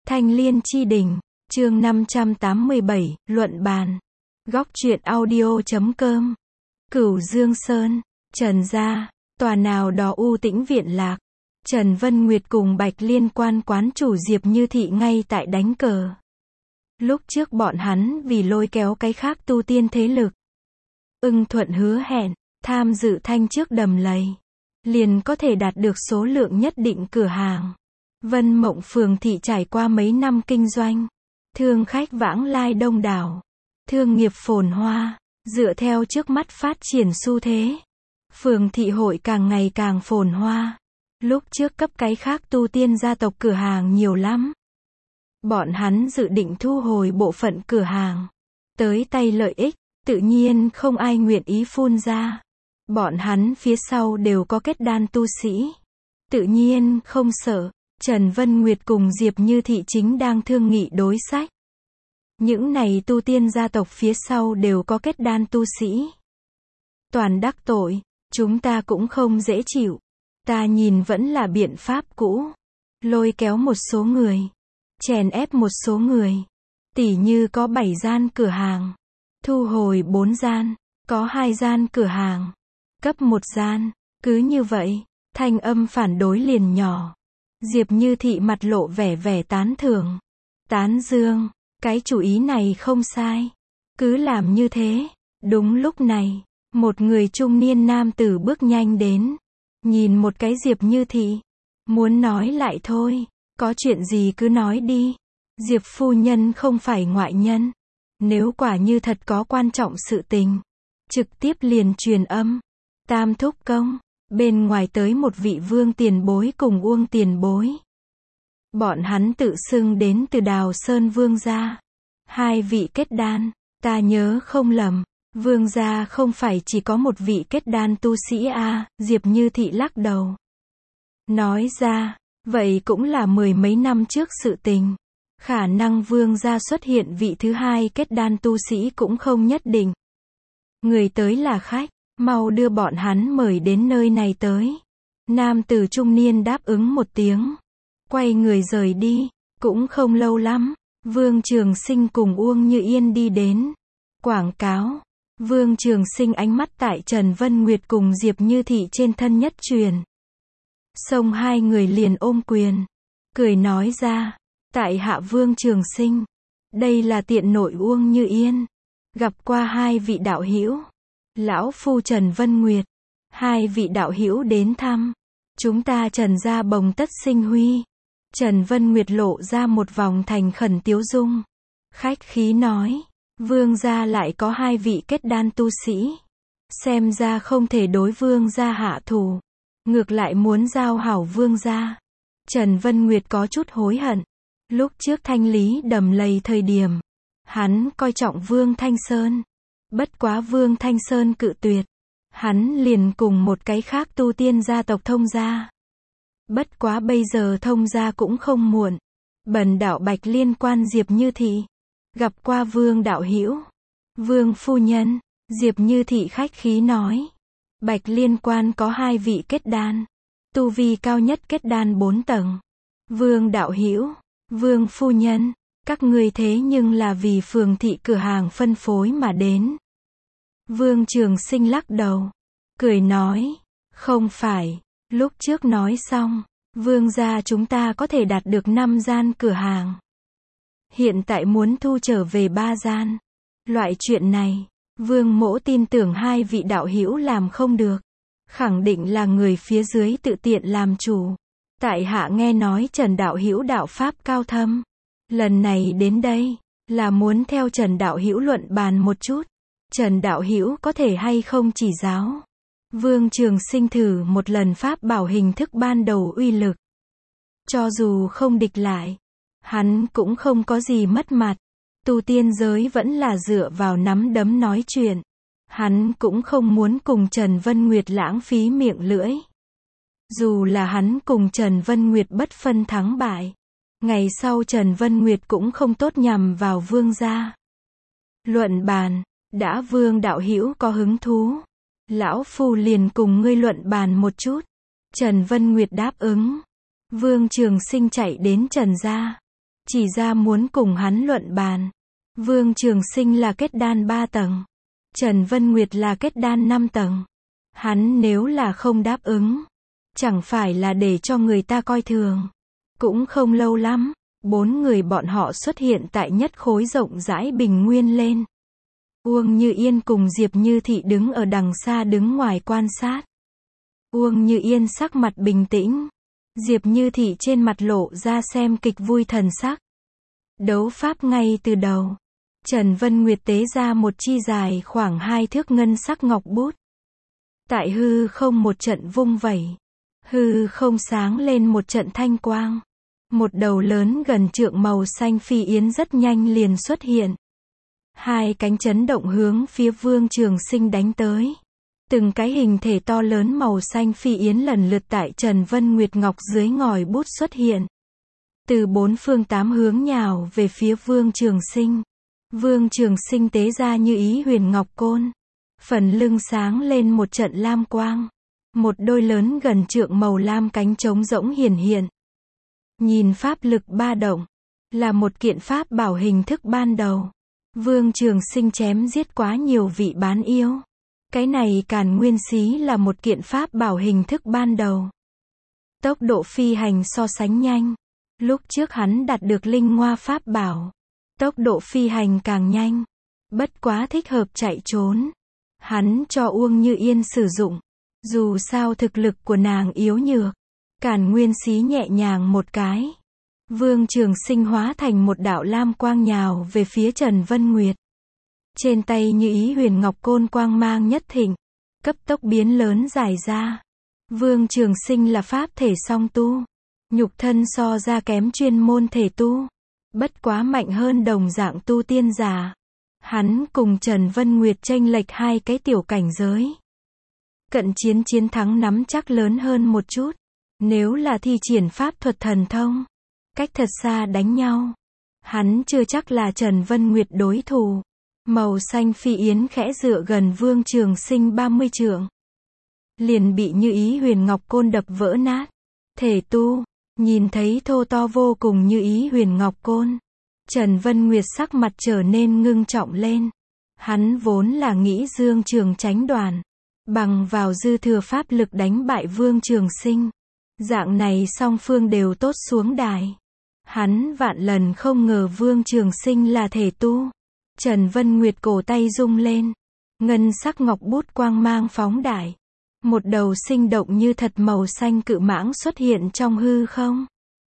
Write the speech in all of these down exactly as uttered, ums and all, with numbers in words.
Thanh Liên Chi Đình, chương năm trăm tám mươi bảy, luận bàn. Góc truyện audio chấm com. Cửu Dương Sơn, Trần gia, tòa nào đó u tĩnh viện lạc. Trần Vân Nguyệt cùng Bạch Liên Quan quán chủ Diệp Như Thị ngay tại đánh cờ. Lúc trước bọn hắn vì lôi kéo cái khác tu tiên thế lực, ưng thuận hứa hẹn, tham dự thanh trước đầm lầy, liền có thể đạt được số lượng nhất định cửa hàng. Vân Mộng Phường thị trải qua mấy năm kinh doanh, thương khách vãng lai đông đảo, thương nghiệp phồn hoa, dựa theo trước mắt phát triển xu thế, phường thị hội càng ngày càng phồn hoa. Lúc trước cấp cái khác tu tiên gia tộc cửa hàng nhiều lắm. Bọn hắn dự định thu hồi bộ phận cửa hàng, tới tay lợi ích, tự nhiên không ai nguyện ý phun ra. Bọn hắn phía sau đều có kết đan tu sĩ, tự nhiên không sợ. Trần Vân Nguyệt cùng Diệp Như Thị chính đang thương nghị đối sách. Những này tu tiên gia tộc phía sau đều có kết đan tu sĩ. Toàn đắc tội, chúng ta cũng không dễ chịu. Ta nhìn vẫn là biện pháp cũ. Lôi kéo một số người, chèn ép một số người. Tỉ như có bảy gian cửa hàng, thu hồi bốn gian, có hai gian cửa hàng, cấp một gian. Cứ như vậy, thanh âm phản đối liền nhỏ. Diệp Như Thị mặt lộ vẻ vẻ tán thưởng, tán dương, cái chủ ý này không sai, cứ làm như thế. Đúng lúc này, một người trung niên nam tử bước nhanh đến, nhìn một cái Diệp Như Thị, muốn nói lại thôi, có chuyện gì cứ nói đi, Diệp phu nhân không phải ngoại nhân, nếu quả như thật có quan trọng sự tình, trực tiếp liền truyền âm. Tam thúc công, bên ngoài tới một vị Vương tiền bối cùng Uông tiền bối. Bọn hắn tự xưng đến từ Đào Sơn Vương gia. Hai vị kết đan, ta nhớ không lầm, Vương gia không phải chỉ có một vị kết đan tu sĩ a. Diệp Như Thị lắc đầu, nói ra, vậy cũng là mười mấy năm trước sự tình. Khả năng Vương gia xuất hiện vị thứ hai kết đan tu sĩ cũng không nhất định. Người tới là khách, mau đưa bọn hắn mời đến nơi này tới. Nam tử trung niên đáp ứng một tiếng, quay người rời đi. Cũng không lâu lắm, Vương Trường Sinh cùng Uông Như Yên đi đến. Quảng cáo. Vương Trường Sinh ánh mắt tại Trần Vân Nguyệt cùng Diệp Như Thị trên thân nhất truyền. Xông hai người liền ôm quyền, cười nói ra, tại hạ Vương Trường Sinh, đây là tiện nội Uông Như Yên, gặp qua hai vị đạo hữu. Lão phu Trần Vân Nguyệt, hai vị đạo hữu đến thăm, chúng ta Trần gia bồng tất sinh huy. Trần Vân Nguyệt lộ ra một vòng thành khẩn tiếu dung, khách khí nói, Vương gia lại có hai vị kết đan tu sĩ, xem ra không thể đối Vương gia hạ thủ, ngược lại muốn giao hảo Vương gia. Trần Vân Nguyệt có chút hối hận, lúc trước thanh lý đầm lầy thời điểm, hắn coi trọng Vương Thanh Sơn. Bất quá Vương Thanh Sơn cự tuyệt, hắn liền cùng một cái khác tu tiên gia tộc thông gia. Bất quá bây giờ thông gia cũng không muộn. Bần đạo Bạch Liên Quan Diệp Như Thị, gặp qua Vương đạo hữu. Vương phu nhân, Diệp Như Thị khách khí nói, Bạch Liên Quan có hai vị kết đan, tu vi cao nhất kết đan bốn tầng. Vương đạo hữu, Vương phu nhân, các ngươi thế nhưng là vì phường thị cửa hàng phân phối mà đến. Vương Trường Sinh lắc đầu, cười nói, không phải, lúc trước nói xong, Vương gia chúng ta có thể đạt được năm gian cửa hàng. Hiện tại muốn thu trở về ba gian. Loại chuyện này, Vương mỗ tin tưởng hai vị đạo hữu làm không được. Khẳng định là người phía dưới tự tiện làm chủ. Tại hạ nghe nói Trần đạo hữu đạo pháp cao thâm. Lần này đến đây, là muốn theo Trần đạo hữu luận bàn một chút. Trần đạo hữu có thể hay không chỉ giáo. Vương Trường Sinh thử một lần pháp bảo hình thức ban đầu uy lực. Cho dù không địch lại, hắn cũng không có gì mất mặt. Tu tiên giới vẫn là dựa vào nắm đấm nói chuyện. Hắn cũng không muốn cùng Trần Vân Nguyệt lãng phí miệng lưỡi. Dù là hắn cùng Trần Vân Nguyệt bất phân thắng bại, ngày sau Trần Vân Nguyệt cũng không tốt nhằm vào Vương gia. Luận bàn, đã Vương đạo hữu có hứng thú, lão phu liền cùng ngươi luận bàn một chút. Trần Vân Nguyệt đáp ứng. Vương Trường Sinh chạy đến Trần gia. chỉ ra muốn cùng hắn luận bàn. Vương Trường Sinh là kết đan ba tầng. Trần Vân Nguyệt là kết đan năm tầng. Hắn nếu là không đáp ứng, chẳng phải là để cho người ta coi thường. Cũng không lâu lắm, bốn người bọn họ xuất hiện tại nhất khối rộng rãi bình nguyên lên. Uông Như Yên cùng Diệp Như Thị đứng ở đằng xa đứng ngoài quan sát. Uông Như Yên sắc mặt bình tĩnh. Diệp Như Thị trên mặt lộ ra xem kịch vui thần sắc. Đấu pháp ngay từ đầu. Trần Vân Nguyệt tế ra một chi dài khoảng hai thước ngân sắc ngọc bút. Tại hư không một trận vung vẩy. Hư không sáng lên một trận thanh quang. Một đầu lớn gần trượng màu xanh phi yến rất nhanh liền xuất hiện. Hai cánh chấn động hướng phía Vương Trường Sinh đánh tới. Từng cái hình thể to lớn màu xanh phi yến lần lượt tại Trần Vân Nguyệt Ngọc dưới ngòi bút xuất hiện. Từ bốn phương tám hướng nhào về phía Vương Trường Sinh. Vương Trường Sinh tế ra Như Ý Huyền Ngọc Côn. Phần lưng sáng lên một trận lam quang. Một đôi lớn gần trượng màu lam cánh trống rỗng hiển hiện. Nhìn pháp lực ba động. Là một kiện pháp bảo hình thức ban đầu. Vương Trường Sinh chém giết quá nhiều vị bán yêu. Cái này Càn Nguyên Xí là một kiện pháp bảo hình thức ban đầu. Tốc độ phi hành so sánh nhanh. Lúc trước hắn đạt được linh ngoa pháp bảo. Tốc độ phi hành càng nhanh. Bất quá thích hợp chạy trốn. Hắn cho Uông Như Yên sử dụng. Dù sao thực lực của nàng yếu nhược. Càn Nguyên Xí nhẹ nhàng một cái. Vương Trường Sinh hóa thành một đạo lam quang nhào về phía Trần Vân Nguyệt. Trên tay Như Ý Huyền Ngọc Côn quang mang nhất thịnh. Cấp tốc biến lớn dài ra. Vương Trường Sinh là pháp thể song tu. Nhục thân so ra kém chuyên môn thể tu. Bất quá mạnh hơn đồng dạng tu tiên giả. Hắn cùng Trần Vân Nguyệt chênh lệch hai cái tiểu cảnh giới. Cận chiến chiến thắng nắm chắc lớn hơn một chút. Nếu là thi triển pháp thuật thần thông, cách thật xa đánh nhau, hắn chưa chắc là Trần Vân Nguyệt đối thủ. Màu xanh phi yến khẽ dựa gần Vương Trường Sinh ba mươi trượng. Liền bị Như Ý Huyền Ngọc Côn đập vỡ nát. Thể tu, nhìn thấy thô to vô cùng Như Ý Huyền Ngọc Côn. Trần Vân Nguyệt sắc mặt trở nên ngưng trọng lên. Hắn vốn là nghĩ Dương Trường tránh đoàn. Bằng vào dư thừa pháp lực đánh bại Vương Trường Sinh. Dạng này song phương đều tốt xuống đài. Hắn vạn lần không ngờ Vương Trường Sinh là thể tu. Trần Vân Nguyệt cổ tay rung lên. Ngân sắc ngọc bút quang mang phóng đại. Một đầu sinh động như thật màu xanh cự mãng xuất hiện trong hư không.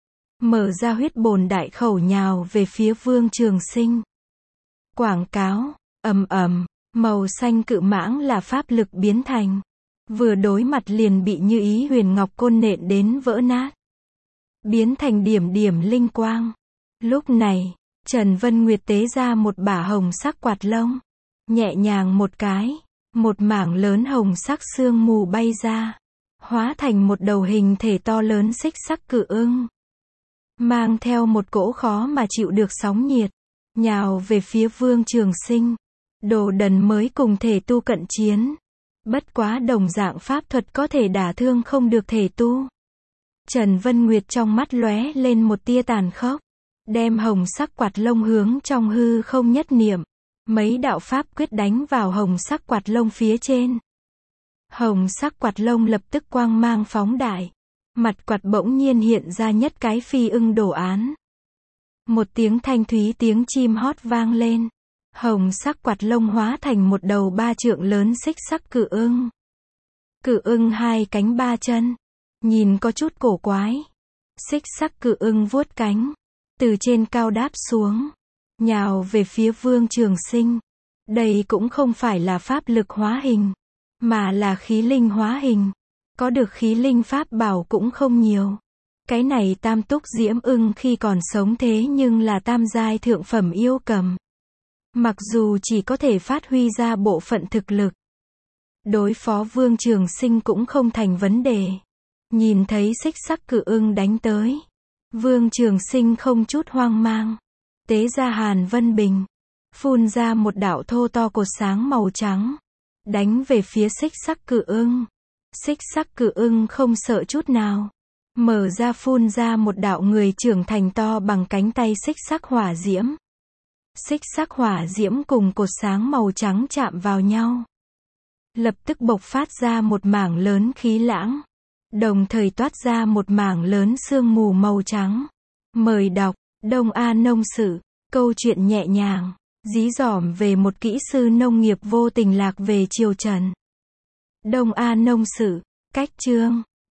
Mở ra huyết bồn đại khẩu nhào về phía Vương Trường Sinh. Quảng cáo, ầm ầm, màu xanh cự mãng là pháp lực biến thành. Vừa đối mặt liền bị Như Ý Huyền Ngọc Côn nện đến vỡ nát. Biến thành điểm điểm linh quang. Lúc này, Trần Vân Nguyệt tế ra một bả hồng sắc quạt lông. Nhẹ nhàng một cái, một mảng lớn hồng sắc sương mù bay ra. Hóa thành một đầu hình thể to lớn xích sắc cự ưng. Mang theo một cỗ khó mà chịu được sóng nhiệt. Nhào về phía Vương Trường Sinh. Đồ đần mới cùng thể tu cận chiến. Bất quá đồng dạng pháp thuật có thể đả thương không được thể tu. Trần Vân Nguyệt trong mắt lóe lên một tia tàn khốc. Đem hồng sắc quạt lông hướng trong hư không nhất niệm. Mấy đạo pháp quyết đánh vào hồng sắc quạt lông phía trên. Hồng sắc quạt lông lập tức quang mang phóng đại. Mặt quạt bỗng nhiên hiện ra nhất cái phi ưng đồ án. Một tiếng thanh thúy tiếng chim hót vang lên. Hồng sắc quạt lông hóa thành một đầu ba trượng lớn xích sắc cự ưng. Cự ưng hai cánh ba chân. Nhìn có chút cổ quái. Xích sắc cự ưng vuốt cánh. Từ trên cao đáp xuống. Nhào về phía Vương Trường Sinh. Đây cũng không phải là pháp lực hóa hình. Mà là khí linh hóa hình. Có được khí linh pháp bảo cũng không nhiều. Cái này tam túc diễm ưng khi còn sống thế nhưng là tam giai thượng phẩm yêu cầm. Mặc dù chỉ có thể phát huy ra bộ phận thực lực. Đối phó Vương Trường Sinh cũng không thành vấn đề. Nhìn thấy xích sắc cự ưng đánh tới. Vương Trường Sinh không chút hoang mang. Tế ra Hàn Vân Bình. Phun ra một đạo thô to cột sáng màu trắng. Đánh về phía xích sắc cự ưng. Xích sắc cự ưng không sợ chút nào. Mở ra phun ra một đạo người trưởng thành to bằng cánh tay xích sắc hỏa diễm. Xích sắc hỏa diễm cùng cột sáng màu trắng chạm vào nhau. Lập tức bộc phát ra một mảng lớn khí lãng. Đồng thời toát ra một mảng lớn sương mù màu trắng. Mời đọc, Đông A Nông Sự, câu chuyện nhẹ nhàng, dí dỏm về một kỹ sư nông nghiệp vô tình lạc về triều Trần. Đông A Nông Sự, cách chương.